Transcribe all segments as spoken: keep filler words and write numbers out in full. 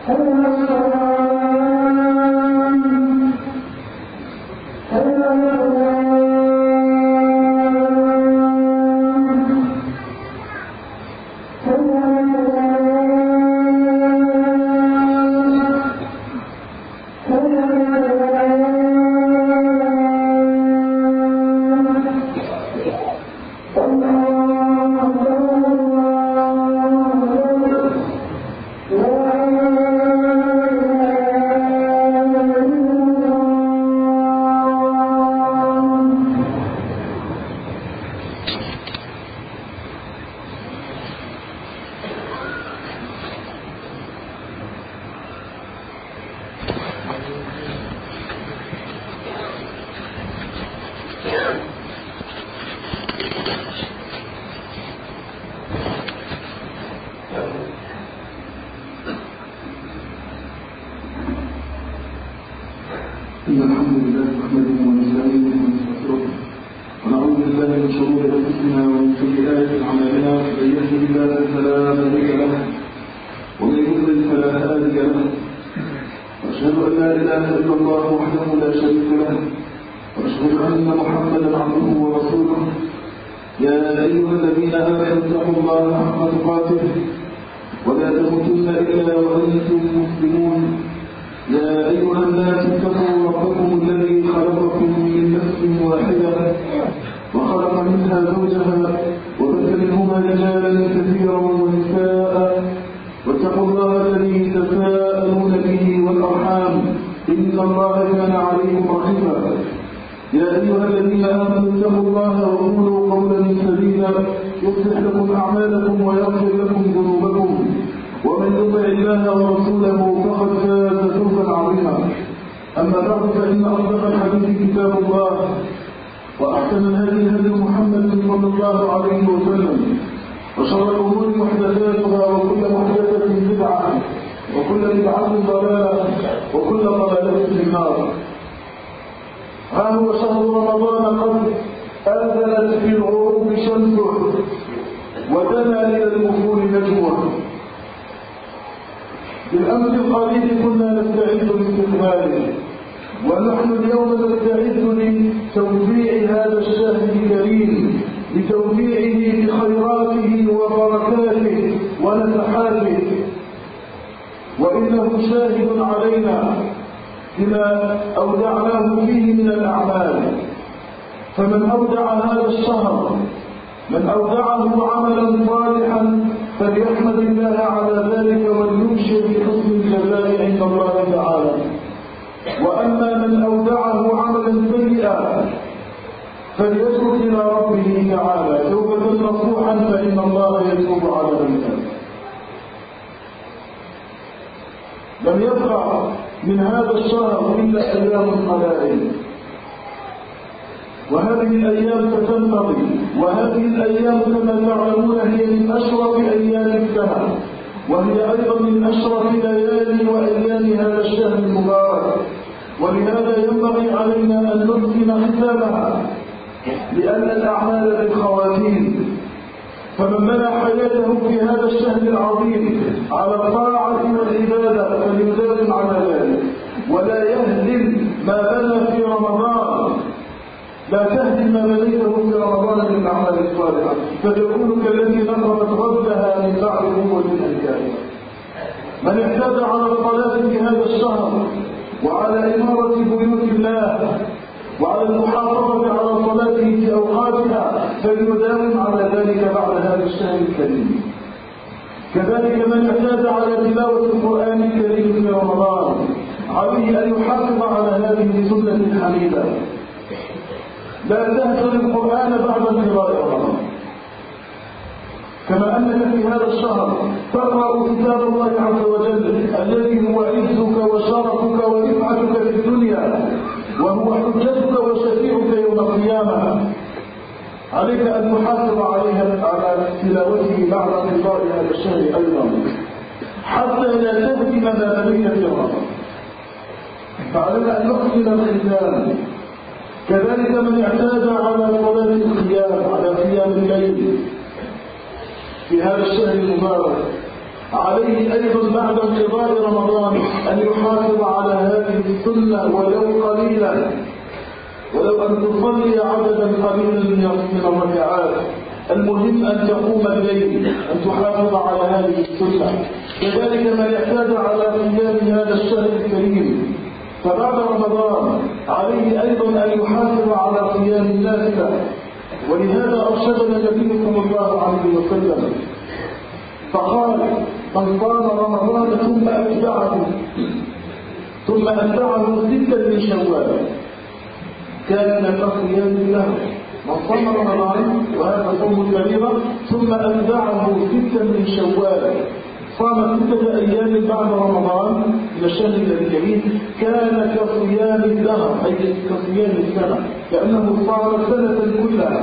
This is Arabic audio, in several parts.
إن الحمد لله نحمده ونستعينه ونستغفره ونعوذ بالله من شرور أنفسنا ومن سيئات أعمالنا من يهده الله فلا مضل له ومن يضلل فلا هادي له وأشهد أن لا إله إلا الله وحده لا شريك له وأشهد أن محمدا عبده ورسوله يا أيها الذين آمنوا اتقوا الله حق تقاته ولا تموتن إلا وأنتم مسلمون يا أيها الناس اتقوا ربكم الذي خلقكم من نفس واحدة وخلق منها زوجها وبث منهما رجالا كثيرا ونساء واتقوا الله الذي تساءلون به والأرحام إن الله كان عليكم رقيبا يا أيها الذين آمنوا اتقوا الله وقولوا قولا سديدا يصلح لكم أعمالكم ويغفر لكم ذنوبكم ومن يطع الله ورسوله فقد فاز فوزا عظيما أما بعد فإن أصدق الحديث كتاب الله وأحسن الهدي هدي محمد صلى الله عليه وسلم وشر الأمور محدثاتها وكل محدثة بدعة وكل بدعة ضلالة وكل ضلالة في النار. ها هو شهر رمضان قد أذنت في الغروب شمسه ودنا إلى الوصول نجوه. بالأمس القريب كنا نستعد لاستقباله ونحن اليوم نستعد لتوزيع هذا الشهر الكريم لتوزيعه بخيراته وبركاته ونفحاته وإنه شاهد علينا بما أودعناه فيه من الأعمال. فمن أودع هذا الشهر من أودعه عملا صالحا فليحمد الله على ذلك وليبشر بحسن الجزاء عند الله تعالى. وأما من أودعه عملا سيئا فليترك إلى ربه تعالى توبة نصوحا فإن الله يتوب على الإنسان. لم يبقى من هذا الشهر إلا أيام قلائل وهذه الأيام ستنقضي وهذه الأيام كما تعلمون هي من أشرف أيام السنة وهي أيضا من أشرف ليالي وأيام هذا الشهر المبارك ولهذا ينبغي علينا أن نحسن ختامها لأن الأعمال بالخواتيم. فمن بنى حياته في هذا الشهر العظيم على الطاعة والعبادة فليداوم على ذلك ولا يهدم ما بنى في رمضان. لا تهدم ما بنيته في رمضان من الأعمال الصالحة فتكون كالتي نقضت غزلها من بعد قوة الأيام. من اعتاد على الصلاة في هذا الشهر وعلى إمارة بيوت الله وعلى المحافظة على صلاته في أوقاتها فليداوم على ذلك بعد هذا الشهر الكريم. كذلك من اعتاد على تلاوة القرآن الكريم في رمضان عليه أن يحافظ على هذه السنة الحميدة. لا تهجر القرآن بعد انقضاء رمضان كما أنك في هذا الشهر تقرأ كتاب الله عز وجل الذي هو عزك وشرفك ورفعتك في الدنيا وهو حجتك وشفيعك يوم القيامة. عليك أن تحافظ عليها على تلاوته بعد انقضاء هذا الشهر أيضا حتى لا تهدم ما بنيت في رمضان. فعلينا أن نحسن الختام. كذلك من اعتاد على صلاة القيام على قيام الليل في هذا الشهر المبارك عليه أيضا بعد انقضاء رمضان أن يحافظ على هذه السنة ولو قليلا، ولو أن تصلي عددا قليلا من الركعات. المهم أن تقوم الليل، أن تحافظ على هذه السنة. كذلك من اعتاد على صيام هذا الشهر الكريم فبعد رمضان عليه أيضا أن يحافظ على صيام النافلة. ولهذا أرشدنا النبي صلى الله عليه وسلم فقال: من صام رمضان ثم أتبعه ثم أتبعه ستا من شوال كان كصيام له. من صام رمضان وهذا صوم الفريضة ثم أتبعه ستا من شوال، صام ستة أيام بعد رمضان من الشهر الكريم كان كصيام الدهر، أي كصيام السنة، كأنه صام سنة كلها.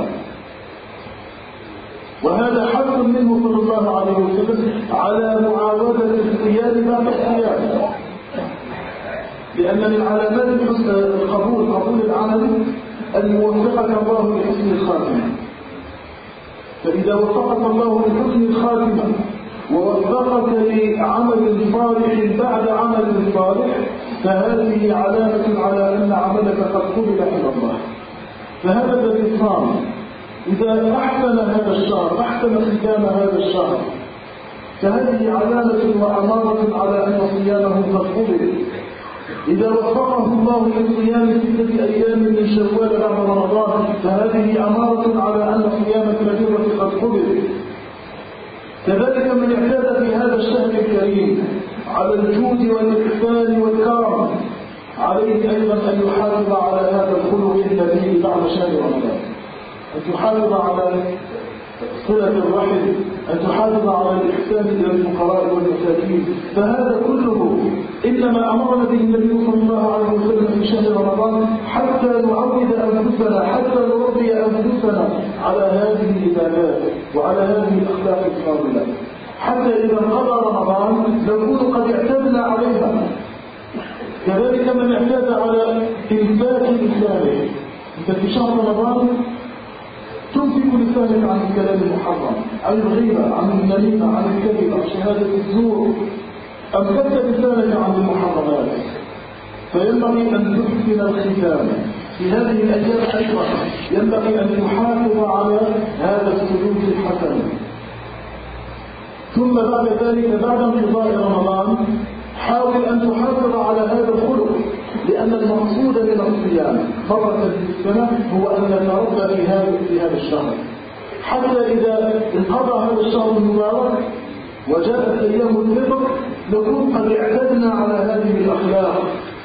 وهذا حق منه صلى الله عليه وسلم على معاودة الصيام بعد الصيام، لأن من علامات القبول قبول العمل أن يوفقك الله لحسن الخاتمة. فإذا وفقك الله لحسن الخاتمة ووفقك لعمل صالح بعد عمل صالح فهذه علامة على أن عملك قد قبل عند الله. فهذا الذي صام إذا أحسن هذا الشهر، أحسن ختام هذا الشهر، فهذه علامة وأمارة على أن صيامه قد قبل. إذا وفقه الله لصيام ستة أيام من شوال بعد رمضان فهذه أمارة على أن صيام الفريضة قد قبل. كذلك من اعتاد في هذا الشهر الكريم على الجود والإحسان والكرم عليه أيضا أن يحافظ على هذا الخلق النبيل بعد شهر رمضان، أن تحافظ على صلة الرحم، أن تحافظ على الإحسان إلى الفقراء والمساكين. فهذا كله إنما أمرنا به النبي صلى الله عليه وسلم في شهر رمضان حتى نعود أنفسنا، حتى نربي أنفسنا على هذه العبادات وعلى هذه الأخلاق الفاضلة، حتى إذا انقضى رمضان نكون قد اعتدنا عليها. كذلك من اعتاد على إنفاق لسانه، أنت في شهر رمضان تمسك لسانك عن الكلام المحرم، عن الغيبة، عن النميمة، عن الكذب، عن شهادة الزور، أمسكت لسانك عن المحرمات. فينبغي أن تحسن الختام في هذه الأيام أيضا، ينبغي أن تحافظ على هذا السلوك الحسن. ثم بعد ذلك بعد انقضاء رمضان حاول أن تحافظ على هذا الخلق، لأن المقصود من الصيام مرة في السنة هو أن نتربى في هذا في هذا الشهر، حتى إذا انقضى هذا الشهر المبارك وجاءت أيام الفطر نكون قد اعتدنا على هذه الأخلاق.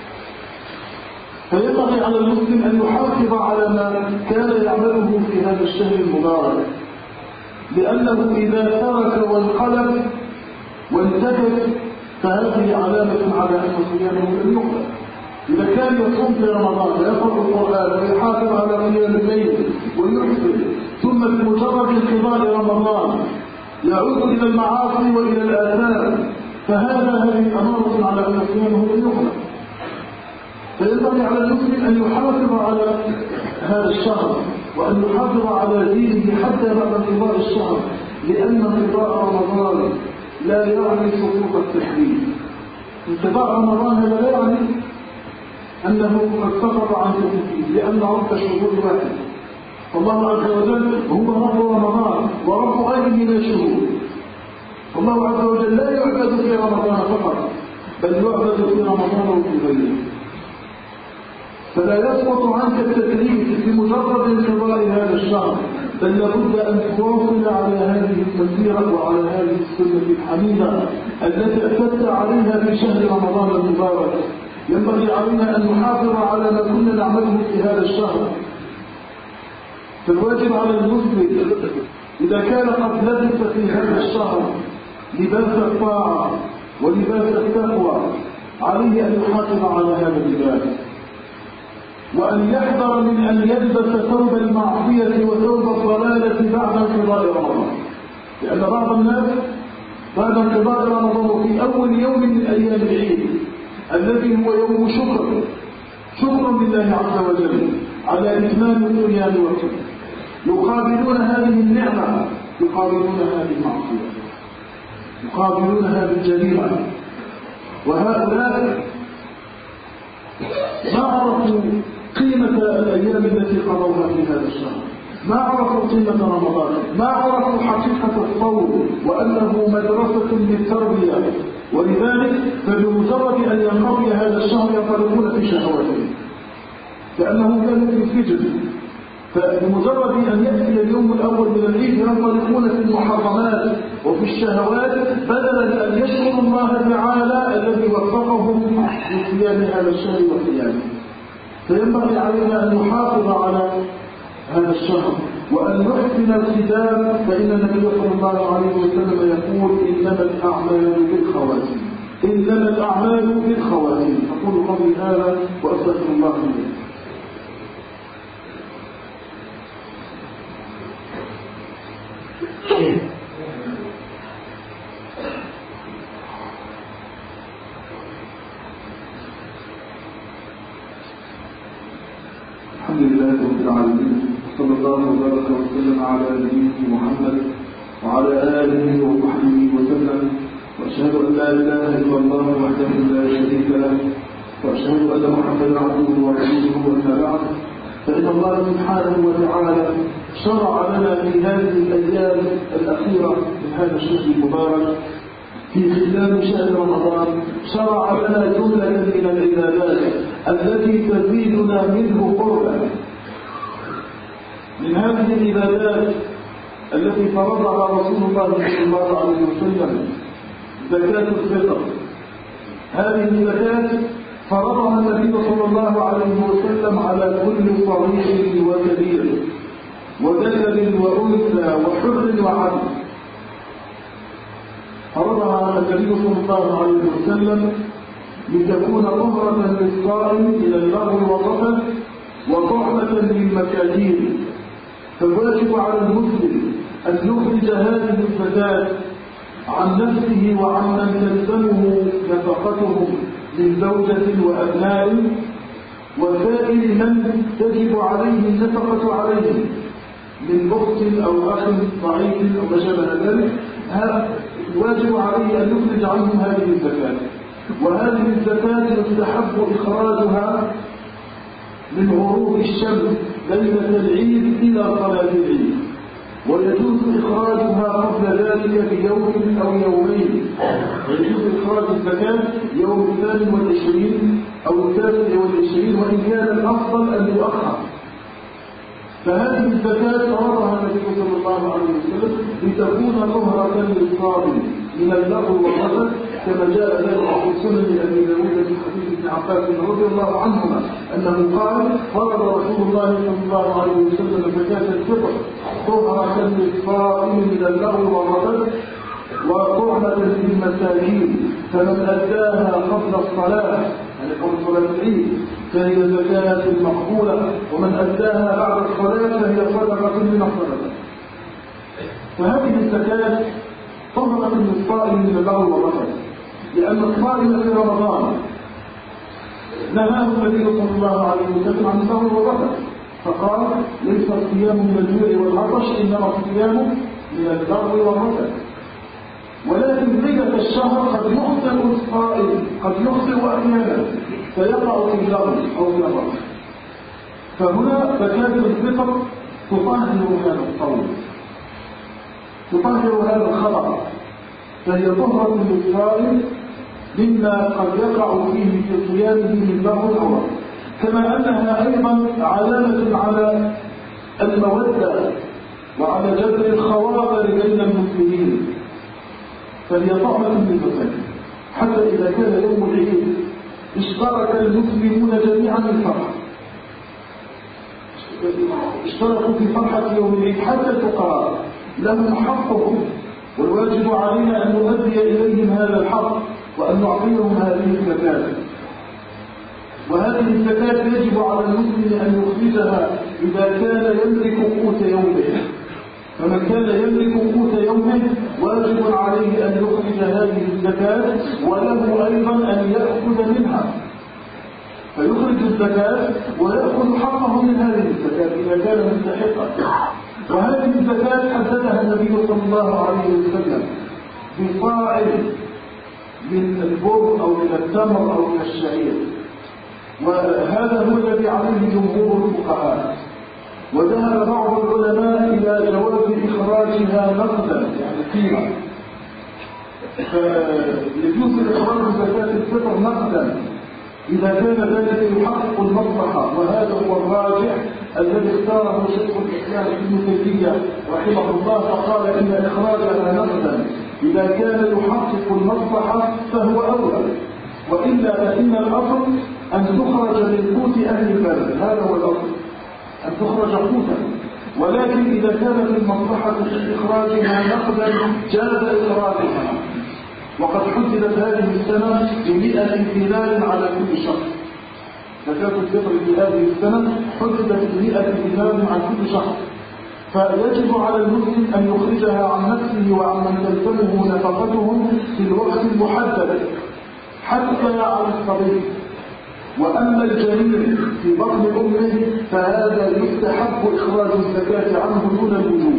فينبغي على المسلم أن يحافظ على ما كان يعمله في هذا الشهر المبارك، لأنه إذا ترك وانقلب وانتهت فهذه علامة على أن صيامه لم يقبل. إذا كان يصوم في رمضان ويقرأ القرآن ويحافظ على قيام الليل ويحسن، ثم بمجرد انقضاء رمضان يعود إلى المعاصي وإلى الآثام، فهذا هذه أمارة على أن صيامه لم يقبل. فينبغي على المسلم أن يحافظ على هذا الشهر وأن يحافظ على دينه حتى بعد انقضاء الشهر، لأن انقضاء رمضان لا يعني سقوط التحريم. انقضاء رمضان هذا لا يعني أنه قد سقط عن سقوطه، لأن رب الشهور واحد. الله عز وجل هو رب رمضان ورب غيره من الشهور. الله عز وجل لا يعبد في رمضان فقط، بل يعبد في رمضان وفي غيره. فلا يسقط عنك التكليف بمجرد انقضاء هذا الشهر، بل لابد أن تواصل على هذه المسيرة وعلى هذه السنة الحميدة التي اعتدت عليها في شهر رمضان المبارك. ينبغي علينا أن نحافظ على ما كنا نعمله في هذا الشهر. فالواجب على المسلم إذا كان قد لبس في هذا الشهر لباس الطاعة ولباس التقوى عليه أن يحافظ على هذا اللباس، وأن يحذر من أن يلبس ثوب المعصية وثوب الضلالة بعد انقضاء رمضان، لأن بعض الناس بعد انقضاء رمضان في أول يوم من أيام العيد الذي هو يوم شكر شكر لله عز وجل على إتمام الصيام والصوم، يقابلون هذه النعمة يقابلون هذه المعصية. يقابلونها بالجريمة. وهؤلاء ما عرفوا قيمة الأيام التي قضوها في هذا الشهر، ما عرفوا قيمة رمضان، ما عرفوا حقيقة الصوم وأنه مدرسة للتربية. ولذلك فبمجرد أن ينقضي هذا الشهر ينطلقون في شهواتهم كأنهم كانوا في السجن. فبمجرد أن يأتي اليوم الأول من العيد ينطلقون في المحرمات وفي الشهوات بدلا أن يشكروا الله تعالى الذي وفقهم لصيام هذا الشهر وقيامه. فينبغي علينا أن نحافظ على هذا الشهر وأن نحسن الختام، فإن النبي صلى الله عليه وسلم يقول إنما الأعمال بالخواتيم، إنما الأعمال بالخواتيم. أقول قولي هذا وأستغفر الله لي. الحمد لله رب العالمين، صلى الله وبارك وسلم على نبينا محمد وعلى آله وصحبه وسلم، وأشهد أن لا إله إلا الله وحده لا شريك له، وأشهد أن محمدا عبده ورسوله. أما بعد، فإن الله سبحانه وتعالى شرع لنا في هذه الأيام الأخيرة من هذا الشهر المبارك في ختام شهر رمضان شرع لنا جملة من العبادات التي تزيدنا منه قربا. من هذه العبادات التي فرضها رسول الله صلى الله عليه وسلم زكاة الفطر. هذه الزكاة فرضها النبي صلى الله عليه وسلم على كل صغير وكبير وذكر وأنثى وحر وعبد. فرضها النبي صلى الله عليه وسلم لتكون طهرة للصائم إلى اللغو والرفث وطعمة للمكاجين. فالواجب على المسلم أن يخرج هذه الزكاة عن نفسه وعن من تلزمه نفقته من زوجة وأبناء وسائر من تجب عليه النفقة عليه من أخت أو أخ ضعيف أو ما شابه ذلك. الواجب عليه أن يخرج عنهم هذه الزكاة. وهذه الزكاة يستحب إخراجها من غروب الشمس ليلة العيد إلى صلاة العيد، ويجوز إخراجها قبل ذلك بيوم أو يومين. ويجوز إخراج الزكاة يوم الثاني والعشرين أو الثالث والعشرين، وإن كان الأفضل أن يؤخر. فهذه الزكاة فرضها النبي صلى الله عليه وسلم لتكون طهرة للصائم من اللغو والرفث، كما جاء ذلك في سنن أبي داود في حديث ابن عباس رضي الله عنهما أنه قال: فرض رسول الله صلى الله عليه وسلم زكاة الفطر طهرة للصائم من اللغو والرفث وطعمة للمساكين، فمن أداها قبل الصلاة يعني قبل صلاة العيد فهي زكاة مقبولة، ومن أداها بعد الصلاة فهي صدقة من الصدقة. فهذه الزكاة طهرة للصائم من اللغو والرفث، لأن الصائم في رمضان نهاه النبي صلى الله عليه وسلم عن اللغو والرفث، فقال: ليس الصيام من الجوع والعطش، إنما الصيام من اللغو والرفث. ولكن ليلة الشهر قد يخطئ الصائم، قد يخطئ أحيانا فيقع في اللغو أو في الرفث. فهنا زكاة الفطر تطهر هذا الصوم، تطهر هذا الخبر، فهي طهرة للصائم مما قد يقع فيه في صيامه من لغو أو رفث. كما أنها أيضا علامة على المودة وعلى جبر الخواطر بين المسلمين، فهي طعمة للزكاة. حتى إذا كان يوم العيد اشترك المسلمون جميعا في الفرح، اشتركوا في فرحة يوم العيد، حتى الفقراء لهم حقهم، والواجب علينا أن نؤدي إليهم هذا الحق وأن نعطيهم هذه الزكاة. وهذه الزكاة يجب على المسلم أن يخرجها إذا كان يملك قوت يومه. فمن كان يملك قوت يومه واجب عليه أن يخرج هذه الزكاة، وله أيضا أن يأخذ منها، فيخرج الزكاة ويأخذ حقه من هذه الزكاة إذا كان مستحقا. وهذه الزكاة حددها النبي صلى الله عليه وسلم بصاع من البر أو من التمر أو من الشعير، وهذا هو الذي عليه جمهور الفقهاء. وذهب بعض العلماء إلى جواز إخراجها نقدا يعني قيمة، فيجوز إخراج زكاة الفطر نقدا إذا كان ذلك يحقق المصلحة، وهذا هو الراجح الذي اختاره شيخ الإسلام ابن تيمية رحمه الله، فقال إن إخراجها نقدا إذا كان يحقق المصلحة فهو أولى، وإلا فإن الأصل أن تخرج من قوت أهل البلد، هذا هو الأصل أن تخرج قوتا، ولكن إذا كانت المصلحة في إخراجها نقدا جاز إخراجها. وقد حددت هذه السنة بمئة دينار على كل شخص، زكاة الفطر في هذه السنة حددت بمئة دينار على كل شخص، فيجب على المسلم أن يخرجها عن نفسه وعن من تلزمه نفقتهم في الوقت المحدد حتى على الصبي. وأما الجنين في بطن أمه فهذا يستحب إخراج الزكاة عنه دون الوجوب،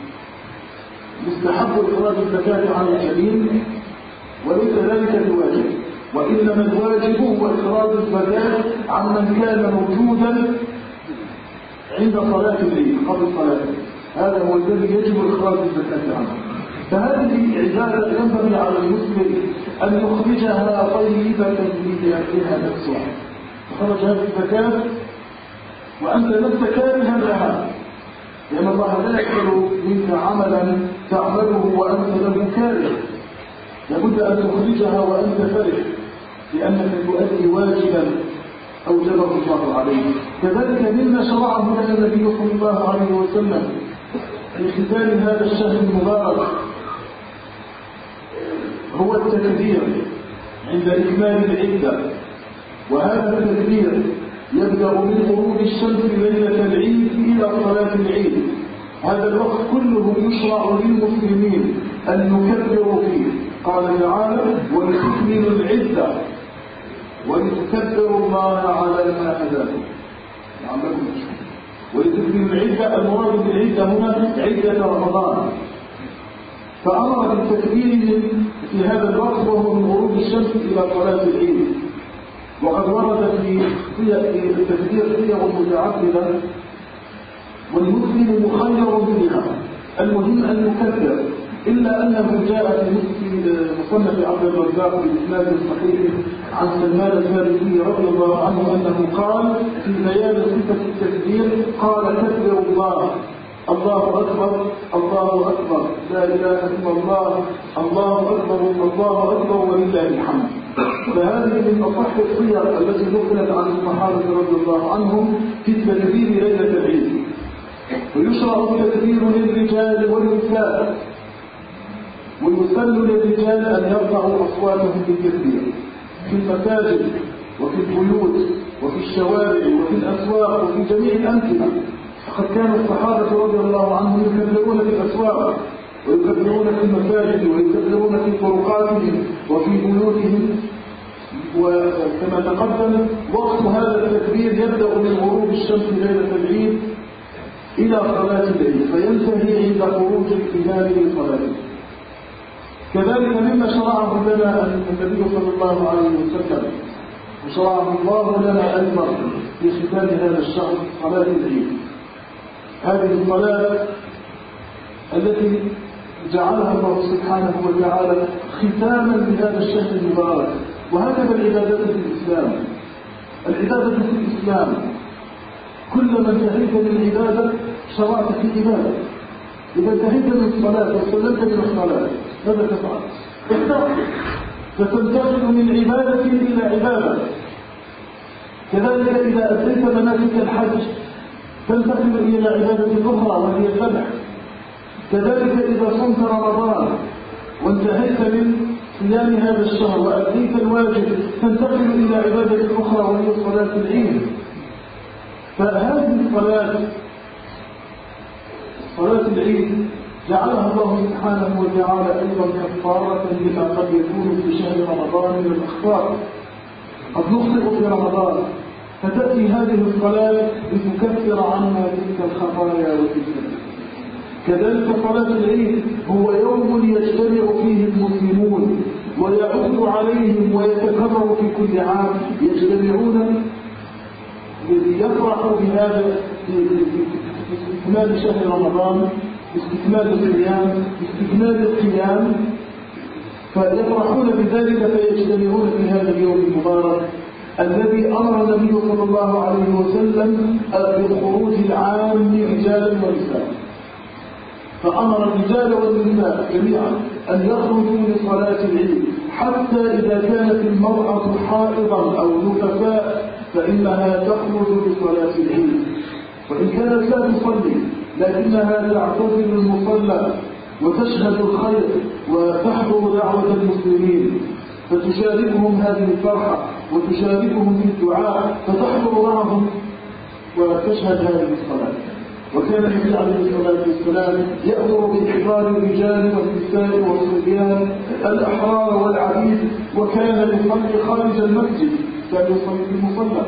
يستحب إخراج الزكاة عن الجنين وليس ذلك بواجب، وإنما الواجب هو إخراج الزكاة عن من كان موجودا عند صلاة الليل قبل صلاته، هذا هو الذي يجب إخراج الزكاة عنه. فهذه عبادة ينبغي على المسلم أن يخرجها طيبة بأهلها نفسها. خرج هذه الزكاة وأنت لست كارها لها، لأن الله لا يقبل منك عملا تعمله وأنت له كاره، لابد أن تخرجها وأنت فرح لأنك تؤدي واجبا أوجبه الله عليه. كذلك مما شرعه لنا النبي صلى الله عليه وسلم في ختام هذا الشهر المبارك هو التكبير عند إكمال العدة، وهذا التكبير يبدأ من غروب الشمس ليلة العيد إلى صلاة العيد. هذا الوقت كله يشرع للمسلمين أن يكبروا فيه. قال تعالى: ولتكملوا العدة ولتكبروا الله على ما هداكم لعلكم تشكرون. ولتكملوا العدة، المراد بالعدة هنا عدة رمضان، فأمر بالتكبير في هذا الوقت وهو من غروب الشمس إلى صلاة العيد. وقد ورد في التكبير صيغ متعددة والمسلم مخير فيها، المهم أن يكبر، إلا أنه جاء في مصنف عبد الرزاق بإسناد صحيح عن سلمان الفارسي رضي الله عنه أنه قال في بيان صفة التكبير قال: كبروا الله، الله أكبر الله أكبر، لا إله إلا الله، الله أكبر الله أكبر ولله الحمد. فهذه من أصح الصيغ التي نقلت عن الصحابة رضي الله عنهم في التكبير ليلة العيد. ويشرع التكبير للرجال والنساء، ويسن للرجال أن يرفعوا أصواتهم بالتكبير في المساجد وفي البيوت وفي الشوارع وفي الأسواق وفي جميع الأمكنة. فقد كان الصحابة رضي الله عنهم يكبرون في الأسواق ويكبرون في المساجد ويكبرون في طرقاتهم وفي بيوتهم. وكما تقدم وقت هذا التكبير يبدأ من غروب الشمس ليلة العيد إلى صلاة العيد، فينتهي عند خروج الهلال لصلاته. كذلك مما شرعه لنا النبي صلى الله عليه وسلم وشرعه الله لنا أيضا في ختام هذا الشهر صلاة العيد. هذه الصلاة التي جعلها الله سبحانه وتعالى ختاما لهذا الشهر المبارك. وهكذا العبادة في الإسلام، العبادة في الإسلام كلما انتهيت من عبادة شرعت في عبادة. إذا انتهيت من الصلاة وسلمت من الصلاة ماذا تفعل؟ تحتاج فتنتقل من عبادة إلى عبادة. كذلك إذا أتيت مناسك الحج تنتقل إلى عبادة أخرى وهي الذبح. كذلك إذا صمت رمضان وانتهيت من صيام هذا الشهر وأديت الواجب تنتقل إلى عبادة أخرى وهي صلاة العيد. فهذه الصلاة صلاة العيد جعلها الله سبحانه وتعالى أيضا كفارة لما قد يكون في شهر رمضان من الأخطاء. قد نخطئ في رمضان فتأتي هذه الصلاة لتكفر عنا تلك الخطايا وتلك. كذلك صلاة العيد هو يوم يجتمع فيه المسلمون ويعود عليهم ويتكرر في كل عام، يجتمعون ليفرحوا بهذا باستكمال شهر رمضان، باستكمال الصيام، باستكمال القيام، فيفرحون بذلك فيجتمعون في هذا اليوم المبارك الذي أمر النبي صلى الله عليه وسلم بالخروج العام رجالا ونساء، فأمر الرجال والنساء جميعا أن يخرجوا لصلاة العيد، حتى إذا كانت المرأة حائضا أو نفساء فإنها تخرج لصلاة العيد، وإن كانت لا تصلي لكنها تعتزل المصلى وتشهد الخير وتحضر دعوة المسلمين، فتشاركهم هذه الفرحة وتشاركهم في الدعاء، فتحضر معهم وتشهد هذه الصلاة. وكان النبي عليه الصلاة والسلام يأمر بإحضار الرجال والنساء والصبيان الأحرار والعبيد، وكان يصلي خارج المسجد، كان يصلي في المصلى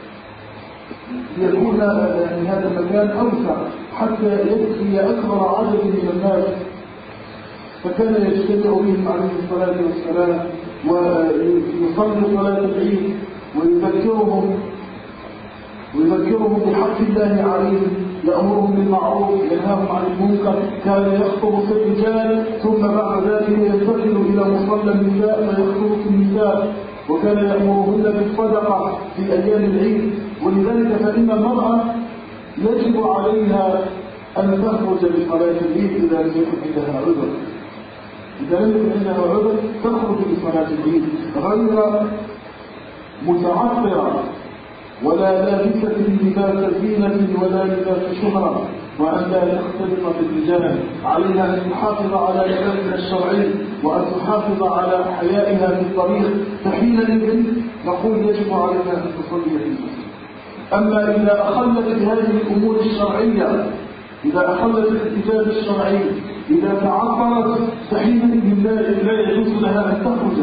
ليكون يعني هذا المكان أوسع حتى يكفي أكبر عدد من الناس، فكان يجتمع بهم عليه الصلاة والسلام ويصلي صلاة العيد ويذكرهم ويذكرهم بحق الله عليهم، يأمرهم بالمعروف ينهاهم عن المنكر، كان يخطب في الرجال ثم بعد ذلك ينتقل إلى مصلى النساء فيخطب في النساء، وكان يأمرهن بالصدقة في أيام العيد. ولذلك فإن المرأة يجب عليها أن تخرج لصلاة العيد إذا لم يكن عندها عذر، إذا لم يكن عندها عذر تخرج لصلاة العيد غير متعطرة ولا لابسة لباس زينة ولا لباس شهرة، وأن لا تختلط بالرجال، عليها أن تحافظ على لباسها الشرعي وأن تحافظ على حيائها في الطريق، فحينئذ نقول يجب عليها أن تصلي في المسجد. أما إذا أخلت بهذه الأمور الشرعية، إذا أخلت بالكتاب الشرعي، إذا تعطرت، فحينئذ لا يجوز لها أن تخرج،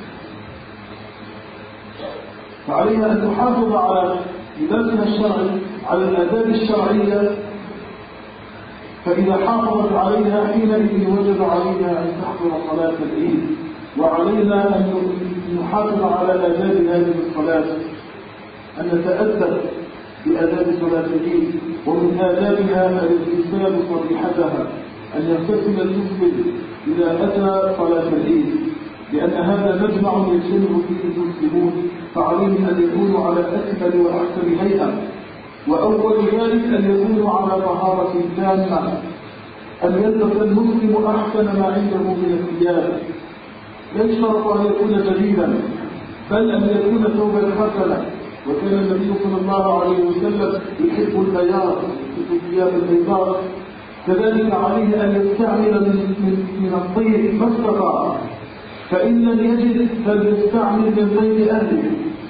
فعليها أن تحافظ على لباسها الشرعي، على الآداب الشرعية، فإذا حافظت عليها حينئذ وجب عليها أن تحضر صلاة العيد. وعلينا أن نحافظ على آداب هذه الصلاة، أن نتأدب بآداب صلاة العيد، ومن آدابها الاغتسال صبيحتها، أن يغتسل المسلم إذا أتى صلاة العيد، لأن هذا مجمع يجتمع فيه المسلمون، فعليهم أن يكونوا على أكمل وأحسن هيئة، وأول ذلك أن يكونوا على طهارة تامة، أن يلبس المسلم أحسن ما عنده من الثياب، لا يشترط أن يكون جديدا، بل أن يكون ثوبا حسنا، وكان النبي صلى الله عليه وسلم يحب البياض، يحب الثياب البيضاء. كذلك عليه أن يستعمل من, من, من الطيب ما استطاع، فإن لم يجد فليستعمل من طيب أهله.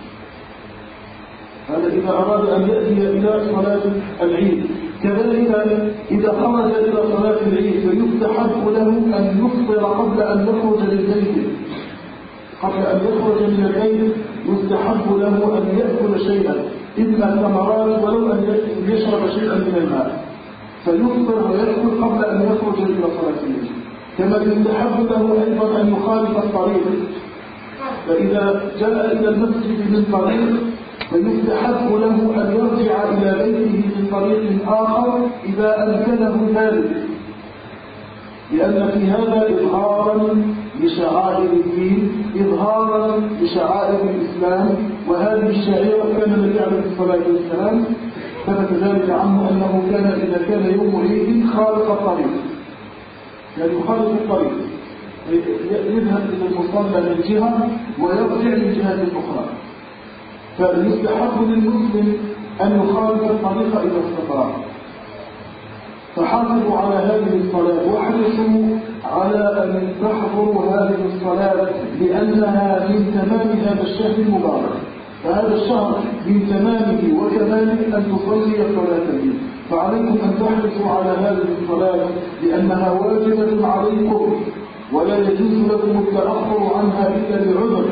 هذا إذا أراد أن يأتي إلى صلاة العيد. كذلك إذا خرج إلى صلاة العيد فيستحب له أن يفطر قبل أن يخرج للبيت، قبل أن يخرج من البيت يستحب له أن يأكل شيئا، إما ثمرات ولو أن يشرب شيئا من الماء، فيفطر ويأكل قبل أن يخرج إلى صلاة العيد. كما يستحب له أيضا أن يخالف الطريق، فإذا جاء إلى المسجد من طريق فيستحب له أن يرجع إلى بيته من طريق آخر إذا أمكنه ذلك، لأن في هذا إظهارا لشعائر الدين، إظهارا لشعائر الإسلام، وهذه الشعيرة كان النبي عليه الصلاة والسلام ثبت ذلك عنه أنه كان إذا كان يوم عيد خالف الطريق، يعني يخالف الطريق، يذهب إلى المصلى من جهة ويرجع من جهة أخرى، فيستحب للمسلم أن يخالف الطريق إذا استطاع. فحافظوا على هذه الصلاة واحرصوا على أن تحضروا هذه الصلاة، لأنها من تمام هذا الشهر المبارك، فهذا الشهر من تمامه وكماله أن تصلي صلاة العيد، فعليكم أن تحرصوا على هذه الصلاة لأنها واجبة عليكم، ولا يجوز لكم التأخر عنها إلا بعذر،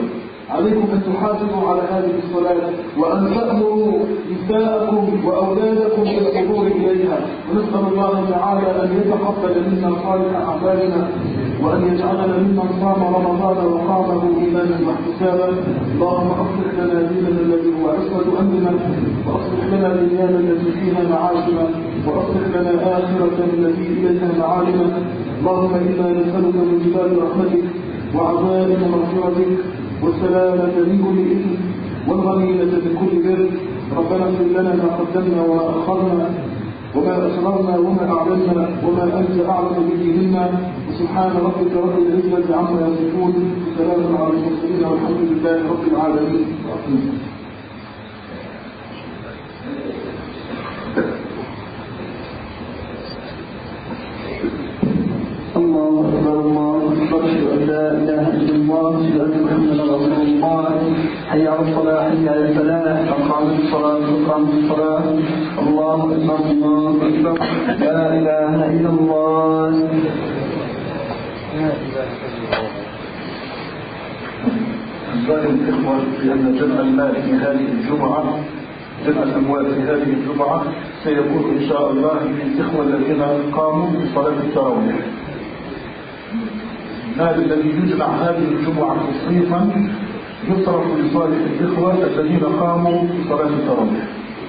عليكم أن تحافظوا على هذه الصلاة وأن تأمروا نساءكم وأولادكم بالحضور إليها، ونسأل الله تعالى أن يتقبل منا صالح أعمالنا وأن يجعلنا ممن صام رمضان وقامه إيمانا واحتسابا. اللهم أصلح لنا ديننا الذي هو عصمة أمرنا، وأصلح لنا دنيانا التي فيها معاشنا، وأصلح لنا آخرة التي إليها معادنا. اللهم إنا نسألك من جبال رحمتك وعزائم مغفرتك والسلامة من كل إثم والغنيمة من كل بر. ربنا اغفر لنا ما قدمنا وما أخرنا وما أسررنا وما أعلنا وما أنت أعلم به منا. وسبحان ربك رب العزة عما يصفون، وسلام على المرسلين والحمد لله رب العالمين. الله أكبر الله أكبر، أشهد أن لا إله إلا الله، أشهد أن محمدا رسول الله. حي على الصلاة، حي على الفلاح، أقامت الصلاة، أقامت الصلاة. الله أكبر الله أكبر، لا إله إلا الله. أنصار الإخوة بأن جمع المال في هذه الجمعة، جمع الأموال في هذه الجمعة سيكون إن شاء الله للإخوة الذين قاموا بصلاة التراويح. المال الذي يجمع هذه الجمعة خصيصا يصرف لصالح الإخوة الذين قاموا بصلاة التراويح.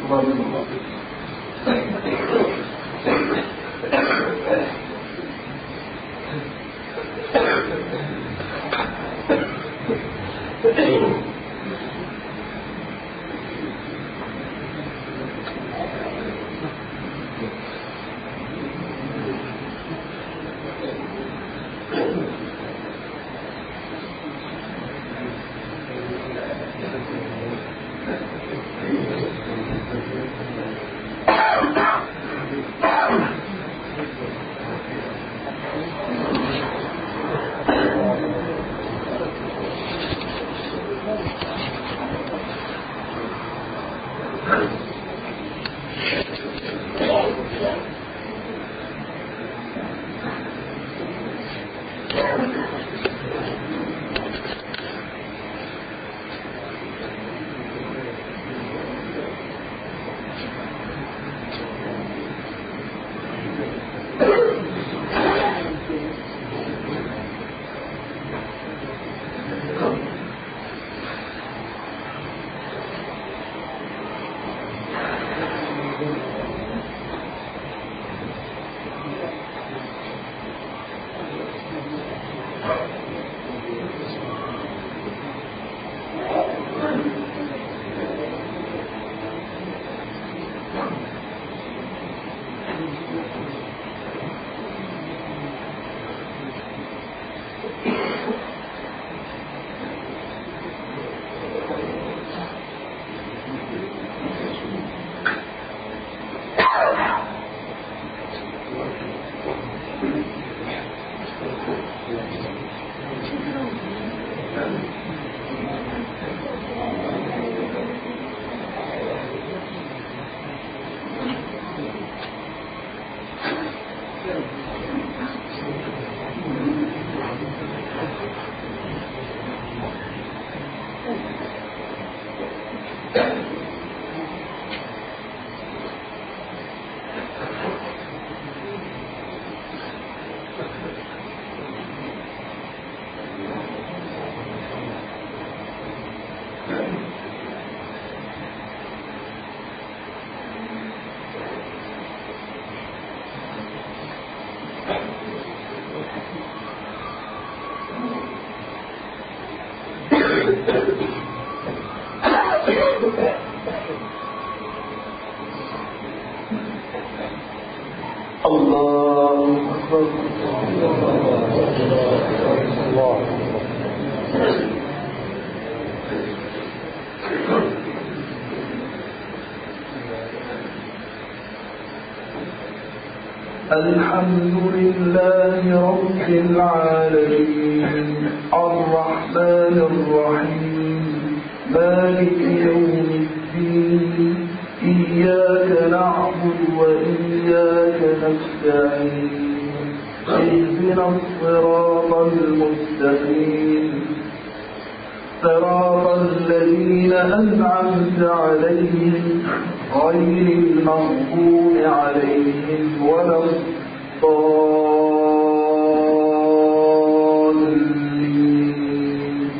الله أكبر. الحمد لله رب العالمين الرحمن الرحيم مالك يوم الدين إياك نعبد وإياك نستعين اهدنا الصراط المستقيم صراط الذين أنعمت عليهم غير المغضوب عليهم ولا الضالين.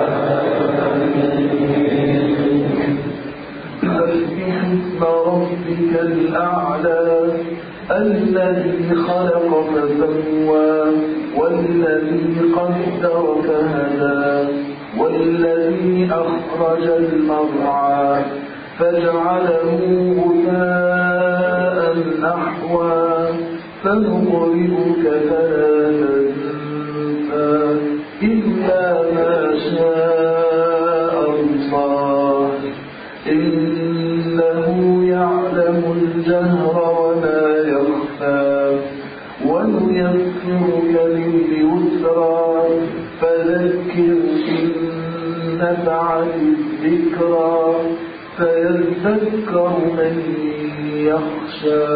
سبح اسم ربك الأعلى الذي خلق فسوى والذي قدر فهدى والذي أخرج المرعى فجعله غثاء أحوى فنقرئك فلا تنسى إلا ما شاء الله إنه يعلم الجهر وما يخفى ونيسرك لليسرى فذكر إن نفعت الذكرى فيذكر من يخشى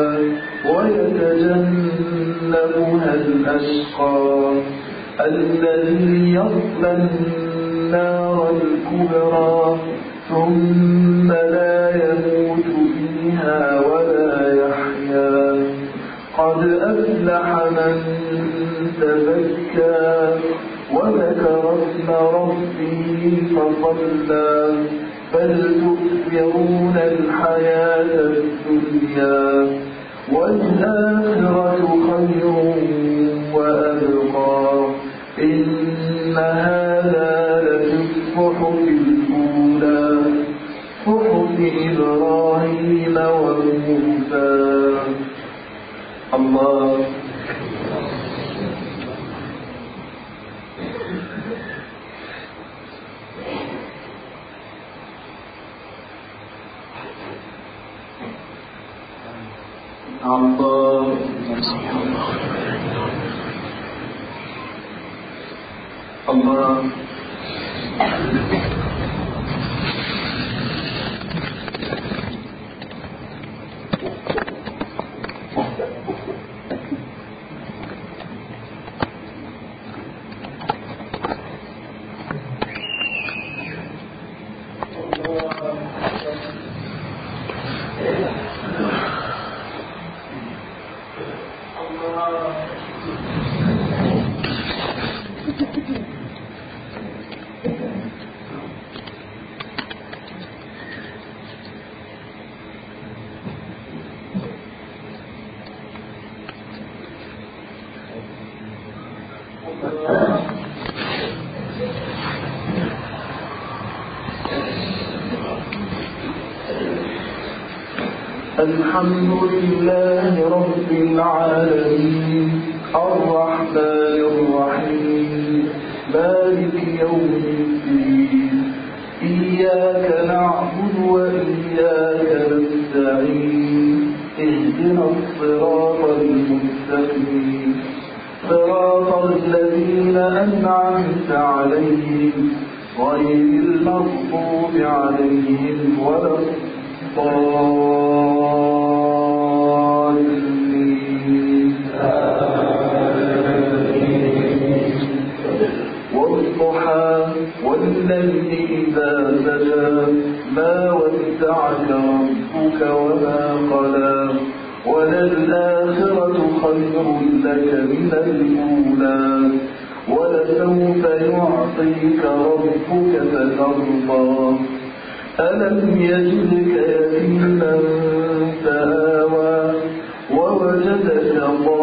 ويتجنبها الأشقى الذي يصلى النار الكبرى ثم لا يموت فيها ولا يحيا قد أفلح من تزكى وذكر اسم ربه فصلى بل تؤثرون الحياة الدنيا والآخرة خير وأبقى إن هذا لفي الصحف الأولى صحف إبراهيم وموسى. الله الله الله الحمد لله رب العالمين الرحمن الرحيم مالك يوم الدين إياك نعبد وإياك نستعين اهدنا الصراط المستقيم صراط الذين أنعمت عليهم غير المغضوب عليهم ولا الضالين. والضحى والليل إذا سجى ما ودعك ربك وما قلى وللآخرة خير لك من الأولى ولسوف يعطيك ربك فترضى ألم يجدك يتيما فآوى ووجدك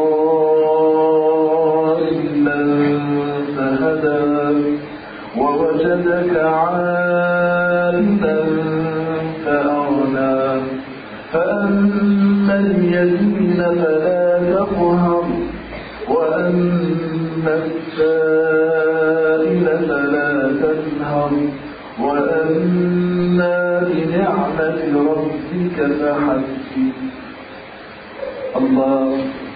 ضالا فهدى ووجدك عائلا فأغنى فأما اليتيم فلا تقهر وأما السائل فلا تنهر وأما بنعمة ربك فحدث. الله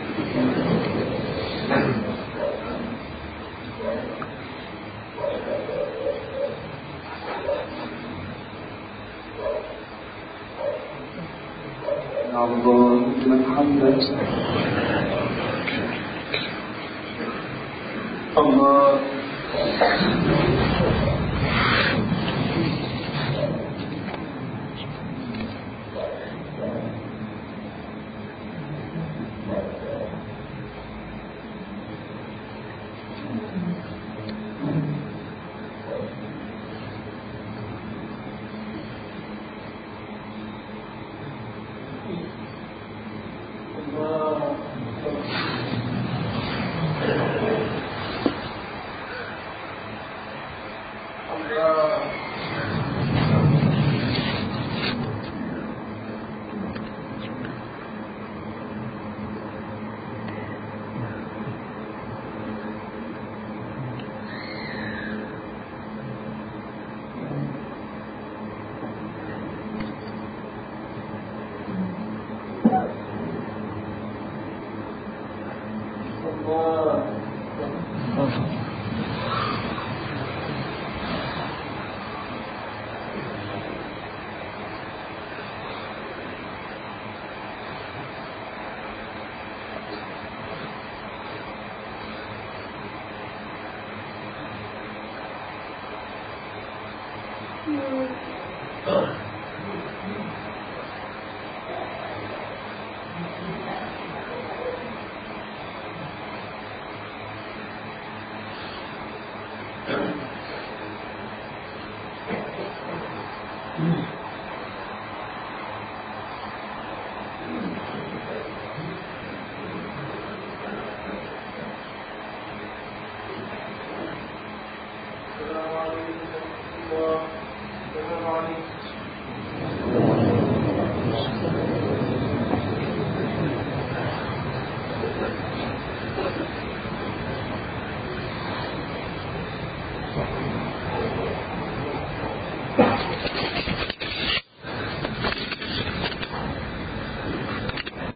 الله من حمده. الله السلام عليكم ورحمة الله وبركاته.